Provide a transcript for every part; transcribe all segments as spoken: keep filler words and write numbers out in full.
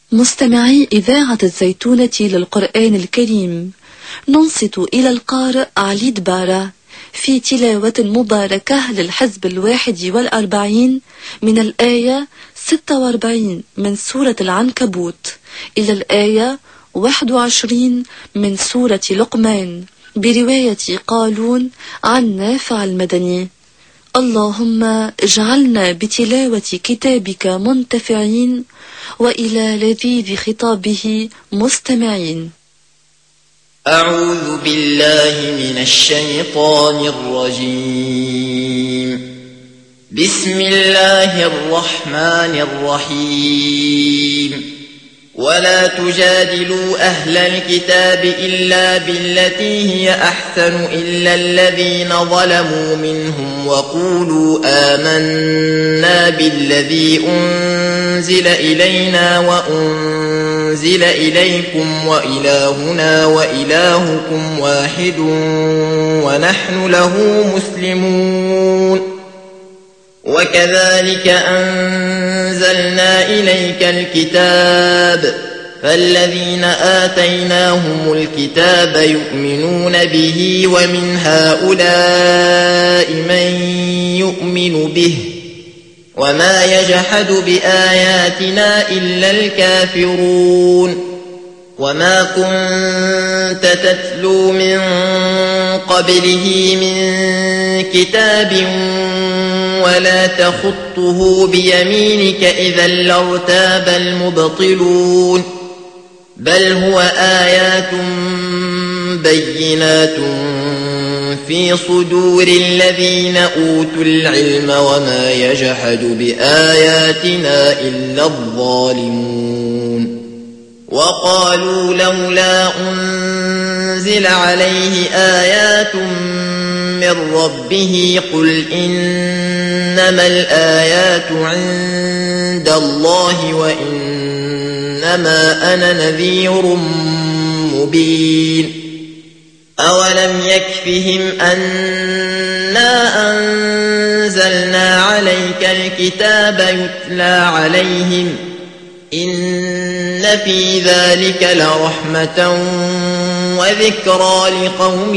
مستمعي إذاعة الزيتونة للقرآن الكريم، ننصت إلى القارئ علي دبارة في تلاوة مباركة للحزب الواحد والأربعين من الآية ستة وأربعين من سورة العنكبوت إلى الآية واحد وعشرين من سورة لقمان برواية قالون عن نافع المدني. اللهم اجعلنا بتلاوة كتابك منتفعين وإلى لذيذ خطابه مستمعين. أعوذ بالله من الشيطان الرجيم. بسم الله الرحمن الرحيم. ولا تجادلوا أهل الكتاب إلا بالتي هي أحسن إلا الذين ظلموا منهم وقولوا آمنا بالذي أنزل إلينا وأنزل إليكم وإلهنا وإلهكم واحد ونحن له مسلمون. وكذلك أنزلنا إليك الكتاب فالذين آتيناهم الكتاب يؤمنون به ومن هؤلاء من يؤمن به وما يجحد بآياتنا إلا الكافرون. وما كنت تتلو من قبله من كتاب ولا تخطه بيمينك إذا لارتاب المبطلون. بل هو آيات بينات في صدور الذين أوتوا العلم وما يجحد بآياتنا إلا الظالمون. وقالوا لولا أنزل عليه آيات من ربه قل إنما الآيات عند الله وإنما أنا نذير مبين. أولم يكفهم أنا أنزلنا عليك الكتاب يتلى عليهم إن في ذلك لرحمة وذكرى لقوم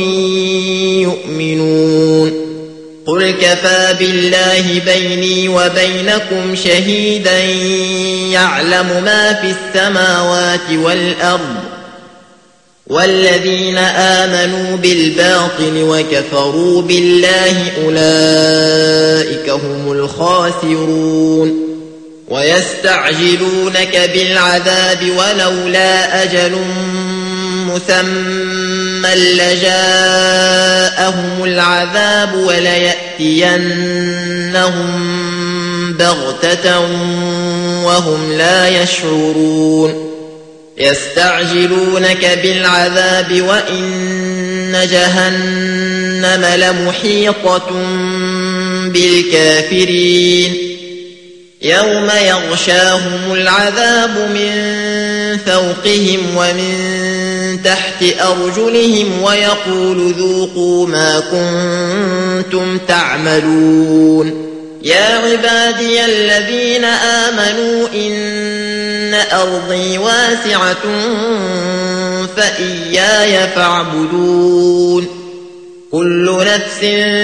يؤمنون. قل كفى بالله بيني وبينكم شهيدا يعلم ما في السماوات والأرض والذين آمنوا بالباطل وكفروا بالله أولئك هم الخاسرون. ويستعجلونك بالعذاب ولولا أجل مسمى لجاءهم العذاب وليأتينهم بغتة وهم لا يشعرون. يستعجلونك بالعذاب وإن جهنم لمحيطة بالكافرين. يوم يغشاهم العذاب من فوقهم ومن تحت أرجلهم ويقول ذوقوا ما كنتم تعملون. يا عبادي الذين آمنوا إن أرضي واسعة فإياي فاعبدون. كل نفس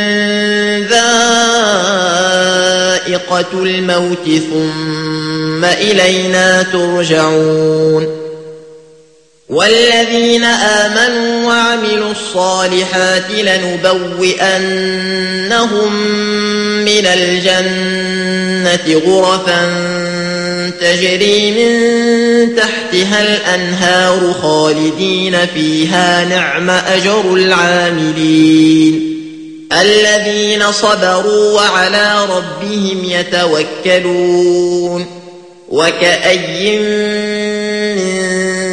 ذائقة الموت ثم إلينا ترجعون. والذين آمنوا وعملوا الصالحات لنبوئنهم من الجنة غرفا تجري من تحتها الأنهار خالدين فيها نعم أجر العاملين الذين صبروا وعلى ربهم يتوكلون. وكأي من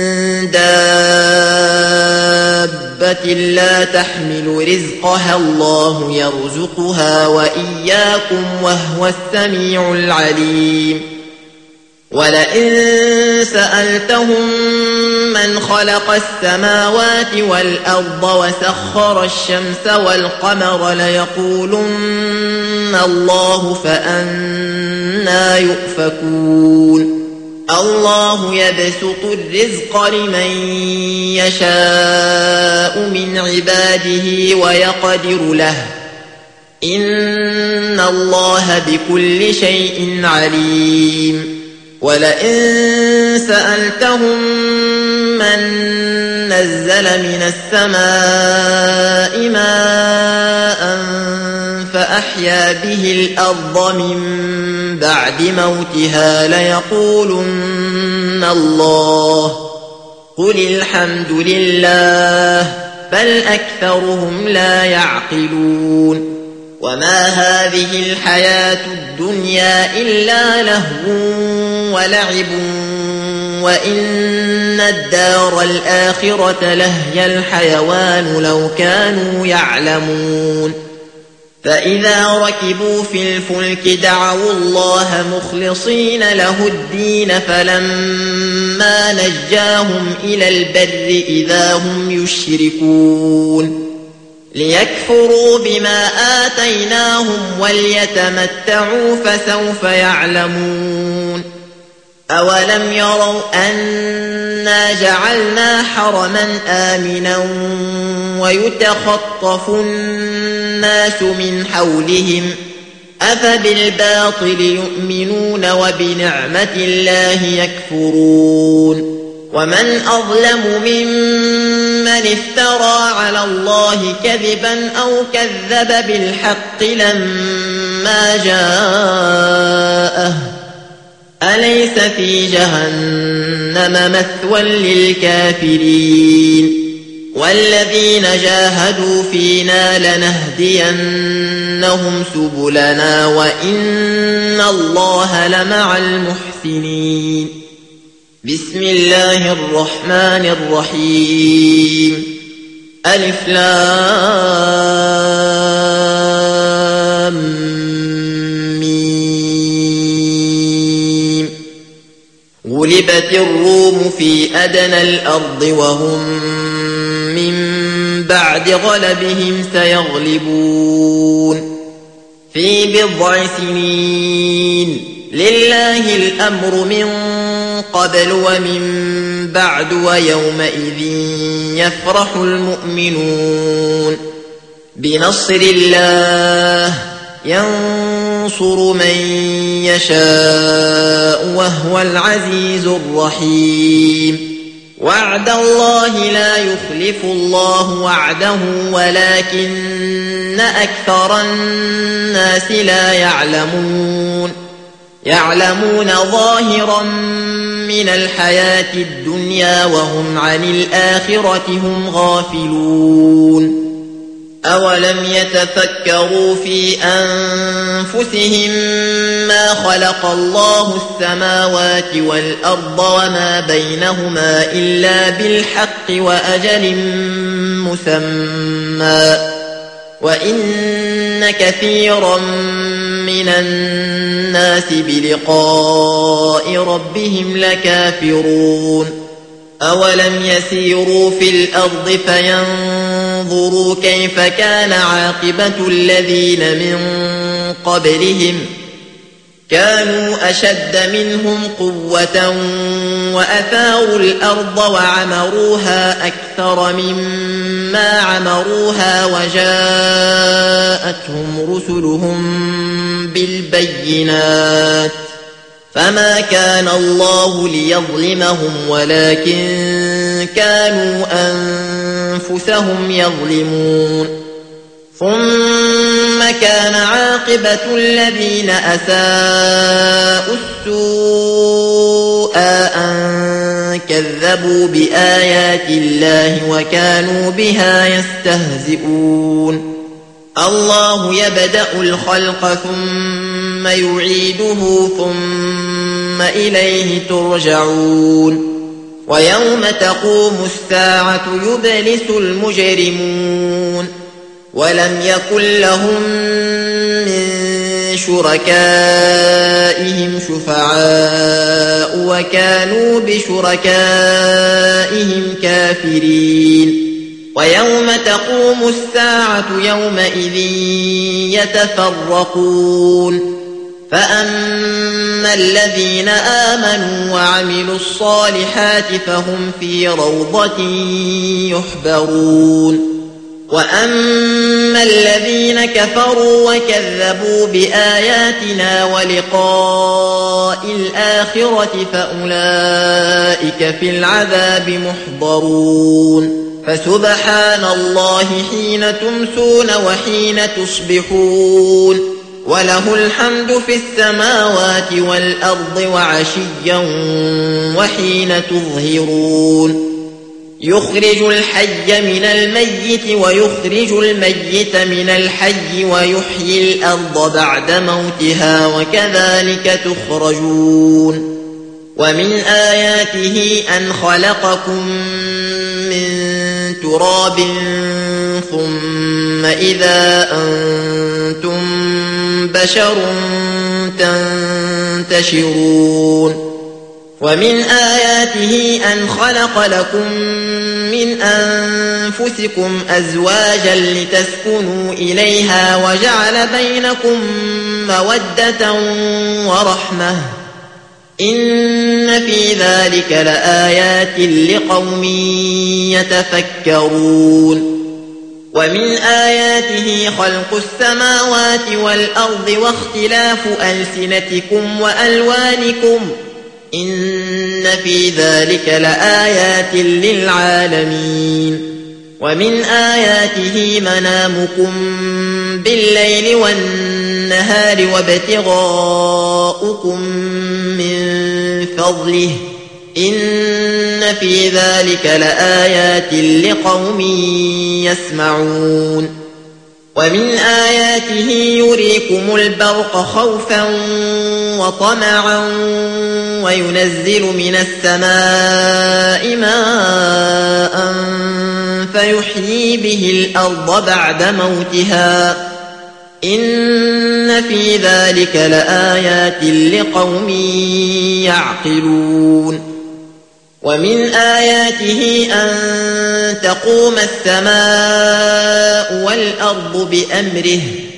دابة لا تحمل رزقها الله يرزقها وإياكم وهو السميع العليم. ولئن سألتهم من خلق السماوات والأرض وسخر الشمس والقمر ليقولن الله فأنى يؤفكون. الله يبسط الرزق لمن يشاء من عباده ويقدر له إن الله بكل شيء عليم ولئن سألتهم من نزل من السماء ماء فأحيا به الأرض من بعد موتها ليقولن الله قل الحمد لله بل أكثرهم لا يعقلون وما هذه الحياة الدنيا إلا لهو ولعب وإن الدار الآخرة لهي الحيوان لو كانوا يعلمون فإذا ركبوا في الفلك دعوا الله مخلصين له الدين فلما نجاهم إلى البر إذا هم يشركون ليكفروا بما آتيناهم وليتمتعوا فسوف يعلمون أولم يروا أنا جعلنا حرما آمنا ويتخطف الناس من حولهم أفبالباطل يؤمنون وبنعمة الله يكفرون ومن أظلم ممن افترى على الله كذبا أو كذب بالحق لما جاءه أليس في جهنم مثوى للكافرين والذين جاهدوا فينا لنهدينهم سبلنا وإن الله لمع المحسنين بسم الله الرحمن الرحيم ألف لام ميم غلبت الروم في أدنى الأرض وهم من بعد غلبهم سيغلبون في بضع سنين لله الأمر من قبل ومن بعد ويومئذ يفرح المؤمنون بنصر الله ينصر من يشاء وهو العزيز الرحيم وعد الله لا يخلف الله وعده ولكن أكثر الناس لا يعلمون يعلمون ظاهرا من الحياة الدنيا وهم عن الآخرة هم غافلون أولم يتفكروا في أنفسهم ما خلق الله السماوات والأرض وما بينهما إلا بالحق وأجل مسمى وإن كثيرا من الناس بلقاء ربهم لكافرون أولم يسيروا في الأرض فينظروا كيف كان عاقبة الذين من قبلهم كانوا أشد منهم قوة وأثاروا الأرض وعمروها أكثر مما عمروها وجاءتهم رسلهم بالبينات فما كان الله ليظلمهم ولكن كانوا أنفسهم يظلمون ثم كان عاقبة الذين أساءوا السوء أن كذبوا بآيات الله وكانوا بها يستهزئون الله يبدأ الخلق ثم يعيده ثم إليه ترجعون ويوم تقوم الساعة يبلس المجرمون ولم يكن لهم من شركائهم شفعاء وكانوا بشركائهم كافرين ويوم تقوم الساعة يومئذ يتفرقون فأما الذين آمنوا وعملوا الصالحات فهم في روضة يحبرون وأما الذين كفروا وكذبوا بآياتنا ولقاء الآخرة فأولئك في العذاب محضرون فسبحان الله حين تمسون وحين تصبحون وله الحمد في السماوات والأرض وعشيا وحين تظهرون يخرج الحي من الميت ويخرج الميت من الحي ويحيي الأرض بعد موتها وكذلك تخرجون ومن آياته أن خلقكم من تراب ثم إذا أنتم بشر تنتشرون ومن آياته أن خلق لكم من أنفسكم أزواجا لتسكنوا إليها وجعل بينكم مودة ورحمة إن في ذلك لآيات لقوم يتفكرون ومن آياته خلق السماوات والأرض واختلاف ألسنتكم وألوانكم إن في ذلك لآيات للعالمين ومن آياته منامكم بالليل والنهار وابتغاؤكم من فضله إن في ذلك لآيات لقوم يسمعون ومن آياته يريكم البرق خوفا وطمعا وينزل من السماء ماء فيحيي به الأرض بعد موتها إن في ذلك لآيات لقوم يعقلون ومن آياته أن تقوم السماء والأرض بأمره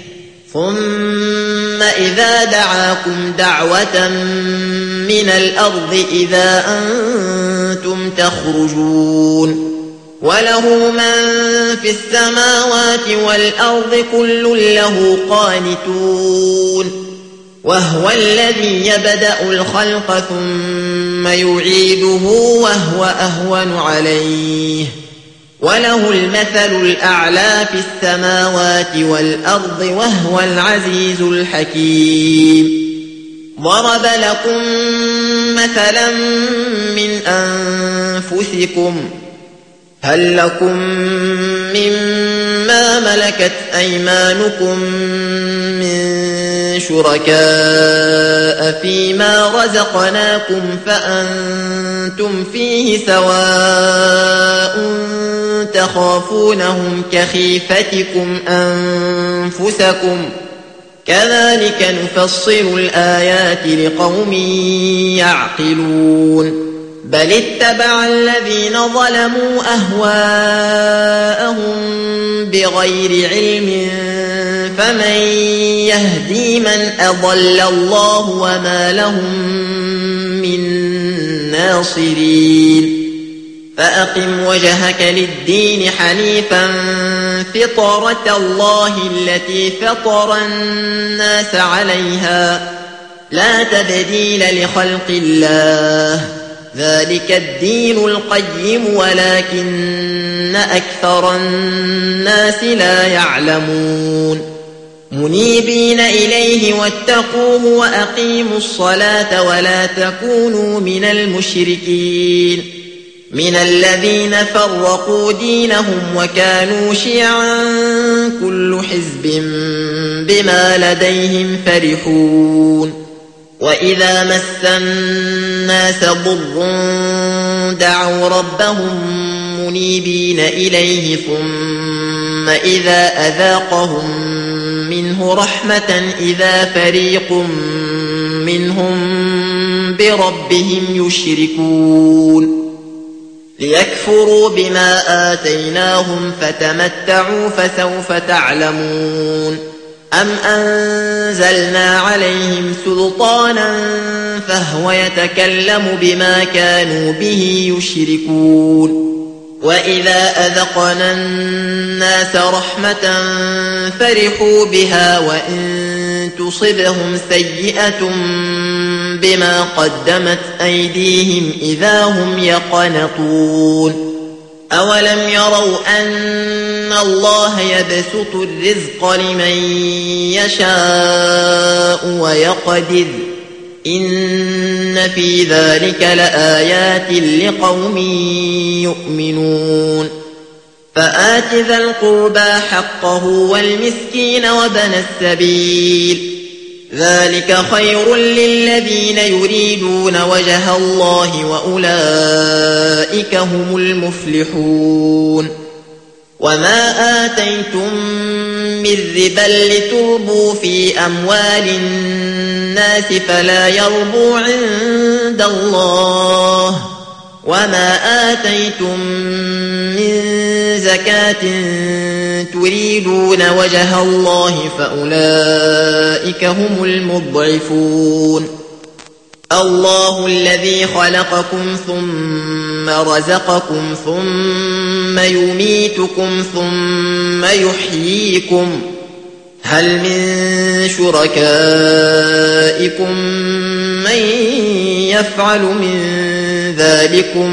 ثم إذا دعاكم دعوة من الأرض إذا أنتم تخرجون وله من في السماوات والأرض كل له قانتون وهو الذي يبدأ الخلق ثم يعيده وهو أهون عليه وله المثل الأعلى في السماوات والأرض وهو العزيز الحكيم ضرب لكم مثلا من أنفسكم هل لكم مما ملكت أيمانكم من شركاء فيما رزقناكم فأنتم فيه سواء تخافونهم كخيفتكم أنفسكم كذلك نفصل الآيات لقوم يعقلون بل اتبع الذين ظلموا أهواءهم بغير علم فمن يهدي من أضل الله وما لهم من ناصرين فأقم وجهك للدين حنيفا فطرة الله التي فطر الناس عليها لا تبديل لخلق الله ذلك الدين القيم ولكن أكثر الناس لا يعلمون منيبين إليه واتقوه وأقيموا الصلاة ولا تكونوا من المشركين من الذين فرقوا دينهم وكانوا شيعا كل حزب بما لديهم فرحون وإذا مس الناس ضر دعوا ربهم منيبين إليه ثم إذا أذاقهم منه رحمة إذا فريق منهم بربهم يشركون ليكفروا بما آتيناهم فتمتعوا فسوف تعلمون أم أنزلنا عليهم سلطانا فهو يتكلم بما كانوا به يشركون وإذا أذقنا الناس رحمة فرحوا بها وإن تصبهم سيئة بما قدمت أيديهم إذا هم يقنطون أولم يروا أن الله يبسط الرزق لمن يشاء ويقدر إن في ذلك لآيات لقوم يؤمنون فآت ذا القربى حقه والمسكين وابن السبيل ذلك خير للذين يريدون وجه الله وأولئك هم المفلحون وما آتيتم من ربا لتربوا في أموال الناس فلا يربو عند الله وما آتيتم من زكاة تريدون وجه الله فأولئك هم المضعفون الله الذي خلقكم ثم رزقكم ثم يميتكم ثم يحييكم هل من شركائكم من يفعل من ذلكم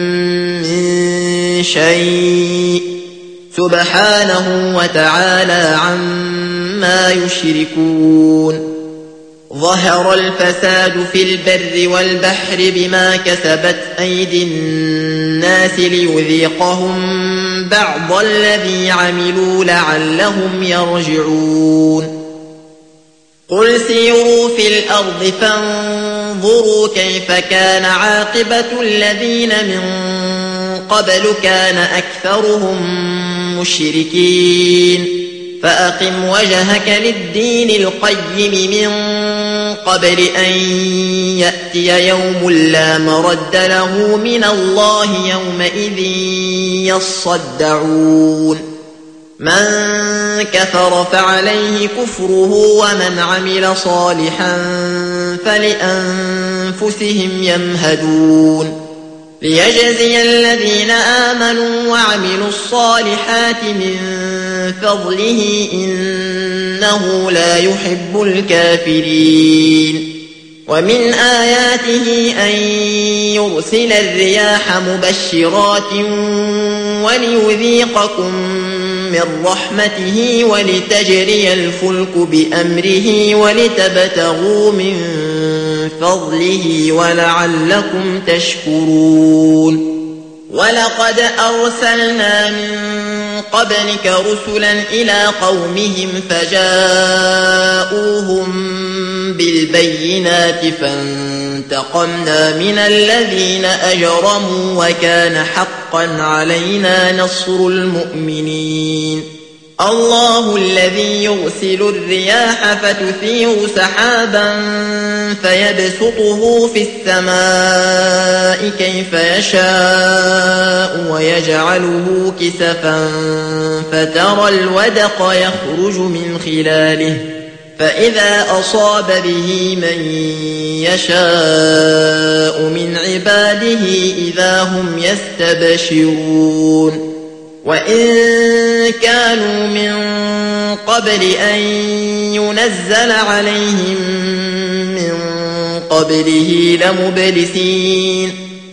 من شيء سبحانه وتعالى عما يشركون ظهر الفساد في البر والبحر بما كسبت أيدي الناس ليذيقهم بعض الذي عملوا لعلهم يرجعون قل سيروا في الأرض فانظروا كيف كان عاقبة الذين من قبل كان أكثرهم مشركين فأقم وجهك للدين القيم من قبل أن يأتي يوم لا مرد له من الله يومئذ يصدعون من كفر فعليه كفره ومن عمل صالحا فلأنفسهم يمهدون ليجزي الذين آمنوا وعملوا الصالحات من فضله إنه لا يحب الكافرين ومن آياته أن يرسل الرياح مبشرات وليذيقكم من رحمته ولتجري الفلك بأمره ولتبتغوا من فضله ولعلكم تشكرون ولقد أرسلنا من قبلك رسلا إلى قومهم فجاءوهم بالبينات فانتقمنا من الذين أجرموا وكان حقا علينا نصر المؤمنين الله الذي يرسل الرياح فتثير سحابا فيبسطه في السماء كيف يشاء ويجعله كسفا فترى الودق يخرج من خلاله فإذا أصاب به من يشاء من عباده إذا هم يستبشرون وإن كانوا من قبل أن ينزل عليهم من قبله لمبلسين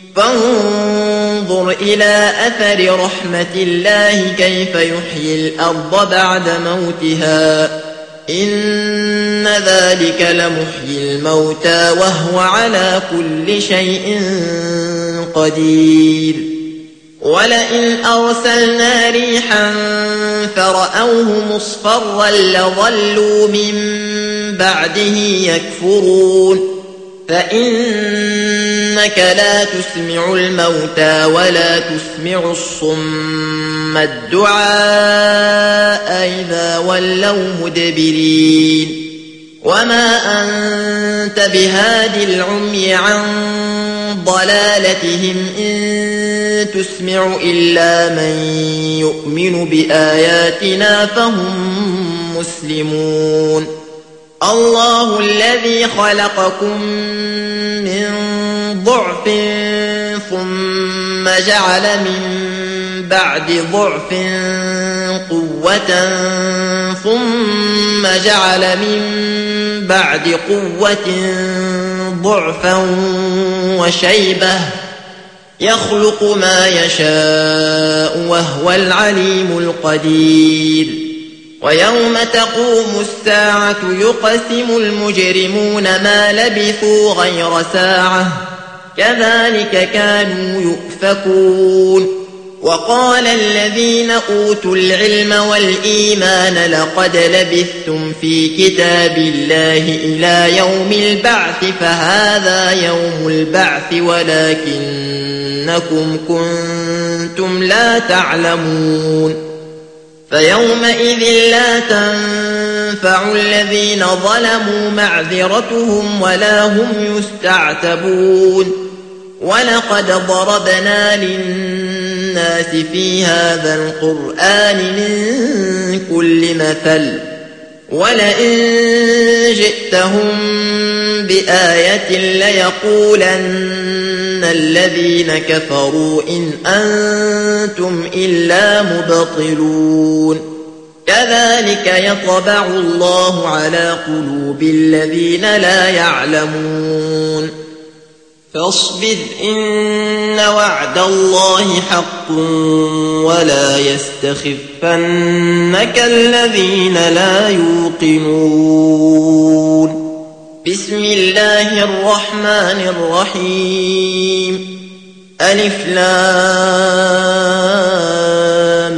فانظر إلى أثر رحمة الله كيف يحيي الأرض بعد موتها إن ذلك لمحيي الموتى وهو على كل شيء قدير ولئن أرسلنا ريحا فرأوه مصفرا لظلوا من بعده يكفرون فإنك لا تسمع الموتى ولا تسمع الصم الدعاء إذا ولوا مدبرين وما أنت بهادي العمي عن ضلالتهم إن تسمع إلا من يؤمن بآياتنا فهم مسلمون الله الذي خلقكم من ضعف ثم جعل من بعد ضعف قوة ثم جعل من بعد قوة ضعفا وشيبة يخلق ما يشاء وهو العليم القدير ويوم تقوم الساعة يقسم المجرمون ما لبثوا غير ساعة كذلك كانوا يؤفكون وقال الذين أوتوا العلم والإيمان لقد لبثتم في كتاب الله إلى يوم البعث فهذا يوم البعث ولكنكم كنتم لا تعلمون فيومئذ لا تنفع الذين ظلموا معذرتهم ولا هم يستعتبون ولقد ضربنا للناس في هذا القرآن من كل مثل ولئن جئتهم بآية ليقولن الذين كفروا إن أنتم إلا مبطلون كذلك يطبع الله على قلوب الذين لا يعلمون فاصبر إن وعد الله حق ولا يستخفنك الذين لا يوقنون بسم الله الرحمن الرحيم ألف لام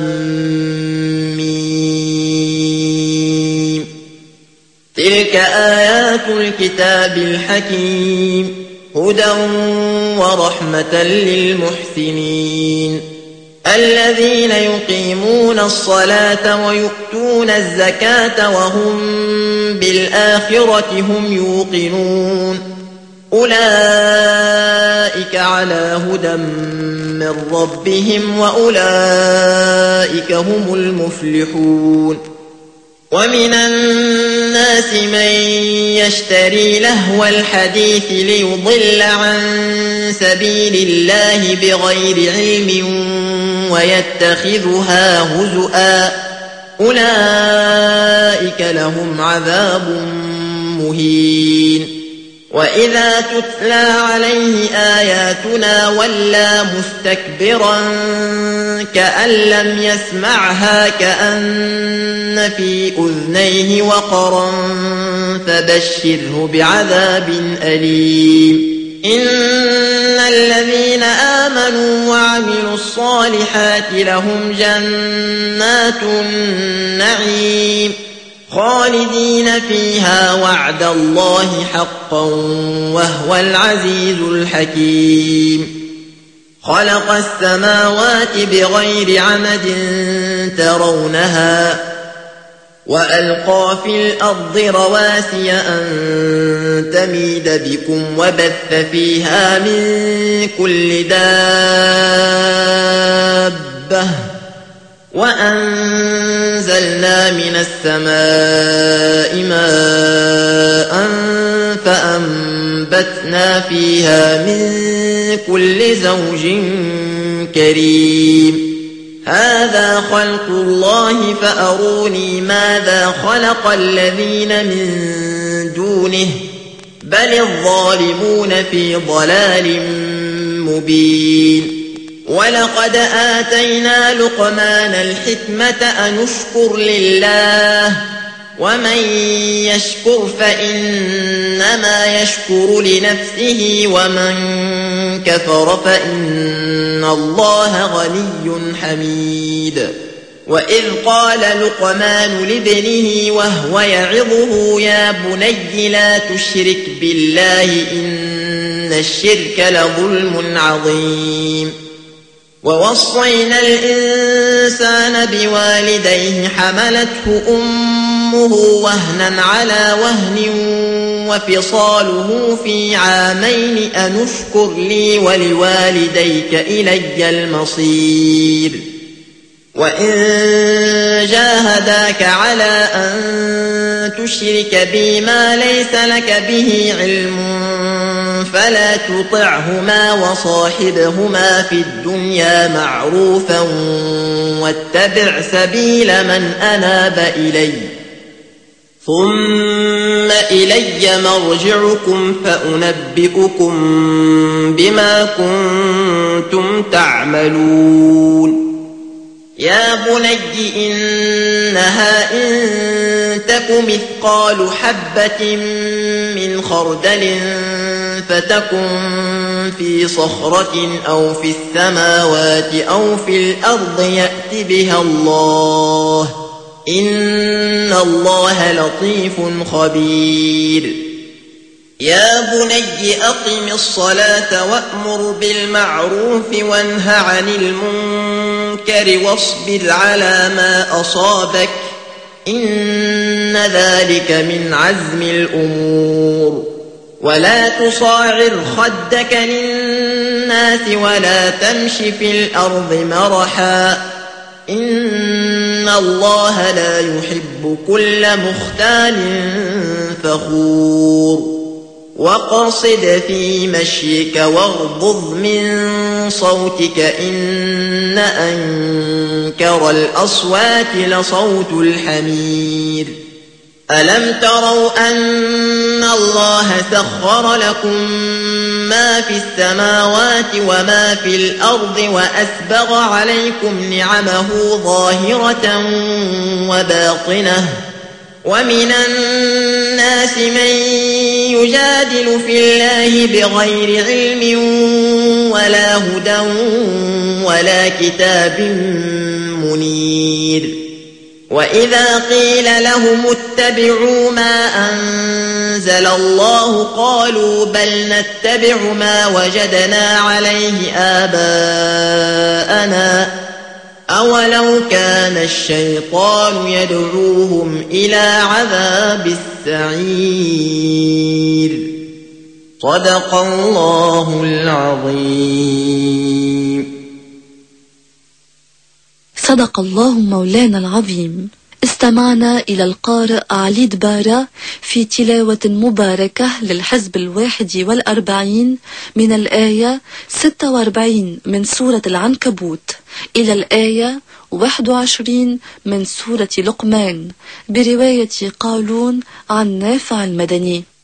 ميم تلك آيات الكتاب الحكيم هدى ورحمة للمحسنين الذين يقيمون الصلاة ويؤتون الزكاة وهم بالآخرة هم يوقنون أولئك على هدى من ربهم وأولئك هم المفلحون ومن الناس من يشتري لهو الحديث ليضل عن سبيل الله بغير علم ويتخذها هزؤا أولئك لهم عذاب مهين وإذا تتلى عليه آياتنا ولى مستكبرا كأن لم يسمعها كأن في أذنيه وقرا فبشره بعذاب أليم إن الذين آمنوا وعملوا الصالحات لهم جنات النعيم خالدين فيها وعد الله حقا وهو العزيز الحكيم خلق السماوات بغير عمد ترونها وألقى في الأرض رواسي أن تميد بكم وبث فيها من كل دابة وأنزلنا من السماء ماء فأنبتنا فيها من كل زوج كريم هذا خلق الله فأروني ماذا خلق الذين من دونه بل الظالمون في ضلال مبين ولقد آتينا لقمان الحكمة أن اشكر لله ومن يشكر فإنما يشكر لنفسه ومن كفر فإن الله غني حميد وإذ قال لقمان لابنه وهو يعظه يا بني لا تشرك بالله إن الشرك لظلم عظيم ووصينا الإنسان بوالديه حملته أمه وهنا على وهن وفصاله في عامين أن اشكر لي ولوالديك إلي المصير وإن جاهداك على أن تشرك بي ما ليس لك به علم فلا تطعهما وصاحبهما في الدنيا معروفا واتبع سبيل من أناب إلي ثم إلي مرجعكم فأنبئكم بما كنتم تعملون يا بني إنها إن تك مثقال حبة من خردل فتكن في صخرة أو في السماوات أو في الأرض يأت بها الله إن الله لطيف خبير يا بني أقم الصلاة وأمر بالمعروف وانه عن المنكر واصبر على ما أصابك إن ذلك من عزم الأمور ولا تصاعر خدك للناس ولا تمش في الأرض مرحا إن الله لا يحب كل مختال فخور وقصد في مشيك واغضض من صوتك إن أنكر الأصوات لصوت الحمير ألم تروا أن الله سخر لكم ما في السماوات وما في الأرض وأسبغ عليكم نعمه ظاهرة وباطنة ومن الناس من يجادل في الله بغير علم ولا هدى ولا كتاب منير وإذا قيل لهم اتبعوا ما أنزل الله قالوا بل نتبع ما وجدنا عليه آباءنا أولو كان الشيطان يدعوهم إلى عذاب السعير صدق الله العظيم. صدق الله مولانا العظيم. استمعنا إلى القارئ علي دبارة في تلاوة مباركة للحزب الواحد والأربعين من الآية ستة وأربعين من سورة العنكبوت إلى الآية واحد وعشرين من سورة لقمان برواية قالون عن نافع المدني.